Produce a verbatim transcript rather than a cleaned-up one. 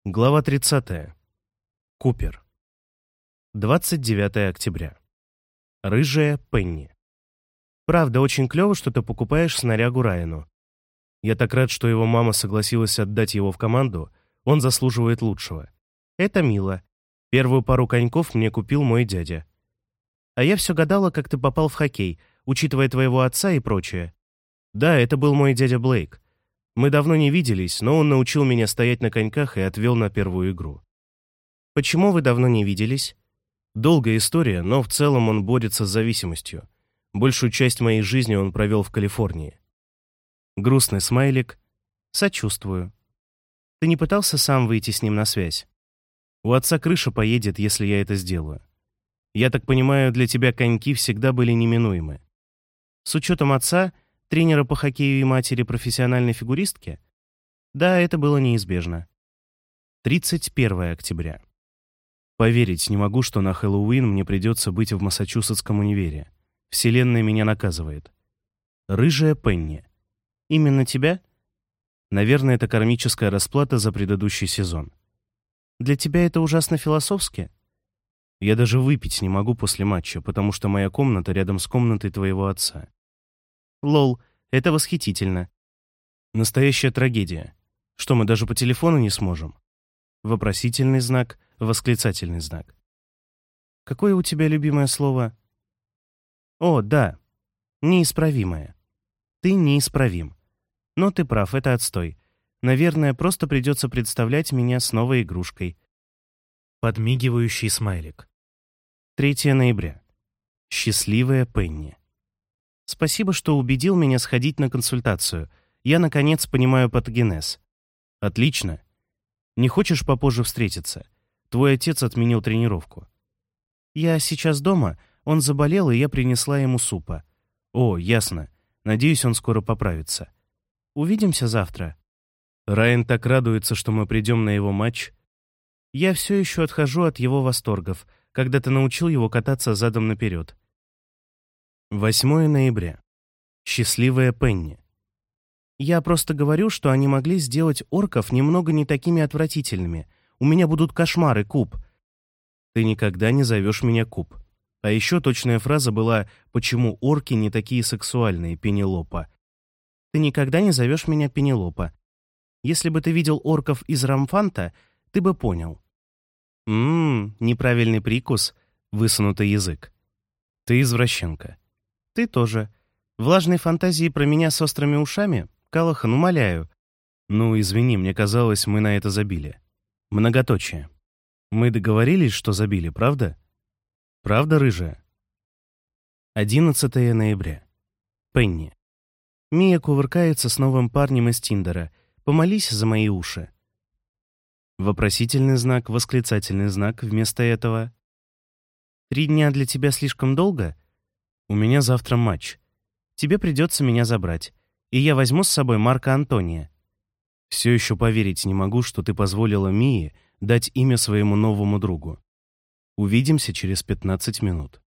Глава тридцатая. Купер. двадцать девятое октября. Рыжая Пенни. Правда, очень клево, что ты покупаешь снарягу Райану. Я так рад, что его мама согласилась отдать его в команду. Он заслуживает лучшего. Это мило. Первую пару коньков мне купил мой дядя. А я все гадала, как ты попал в хоккей, учитывая твоего отца и прочее. Да, это был мой дядя Блейк. Мы давно не виделись, но он научил меня стоять на коньках и отвел на первую игру. Почему вы давно не виделись? Долгая история, но в целом он борется с зависимостью. Большую часть моей жизни он провел в Калифорнии. Грустный смайлик. Сочувствую. Ты не пытался сам выйти с ним на связь? У отца крыша поедет, если я это сделаю. Я так понимаю, для тебя коньки всегда были неминуемы. С учетом отца, тренера по хоккею и матери профессиональной фигуристки? Да, это было неизбежно. тридцать первое октября. Поверить не могу, что на Хэллоуин мне придется быть в Массачусетском универе. Вселенная меня наказывает. Рыжая Пенни. Именно тебя? Наверное, это кармическая расплата за предыдущий сезон. Для тебя это ужасно философски? Я даже выпить не могу после матча, потому что моя комната рядом с комнатой твоего отца. Лол, это восхитительно. Настоящая трагедия. Что, мы даже по телефону не сможем? Вопросительный знак, восклицательный знак. Какое у тебя любимое слово? О, да, неисправимое. Ты неисправим. Но ты прав, это отстой. Наверное, просто придется представлять меня с новой игрушкой. Подмигивающий смайлик. третье ноября. Счастливая Пенни. Спасибо, что убедил меня сходить на консультацию. Я, наконец, понимаю патогенез. Отлично. Не хочешь попозже встретиться? Твой отец отменил тренировку. Я сейчас дома, он заболел, и я принесла ему супа. О, ясно. Надеюсь, он скоро поправится. Увидимся завтра. Райан так радуется, что мы придем на его матч. Я все еще отхожу от его восторгов, когда ты научил его кататься задом наперед. восьмое ноября. Счастливая Пенни. Я просто говорю, что они могли сделать орков немного не такими отвратительными. У меня будут кошмары, Куб. Ты никогда не зовешь меня Куб. А еще точная фраза была «Почему орки не такие сексуальные, Пенелопа?» Ты никогда не зовешь меня Пенелопа. Если бы ты видел орков из Рамфанта, ты бы понял. Ммм, неправильный прикус, высунутый язык. Ты извращенка. Ты тоже. Влажные фантазии про меня с острыми ушами? Калахан, умоляю. Ну, извини, мне казалось, мы на это забили. Многоточие. Мы договорились, что забили, правда? Правда, рыжая? одиннадцатое ноября. Пенни. Мия кувыркается с новым парнем из Тиндера. Помолись за мои уши. Вопросительный знак, восклицательный знак вместо этого. Три дня для тебя слишком долго? У меня завтра матч. Тебе придется меня забрать. И я возьму с собой Марка Антония. Все еще поверить не могу, что ты позволила Мии дать имя своему новому другу. Увидимся через пятнадцать минут.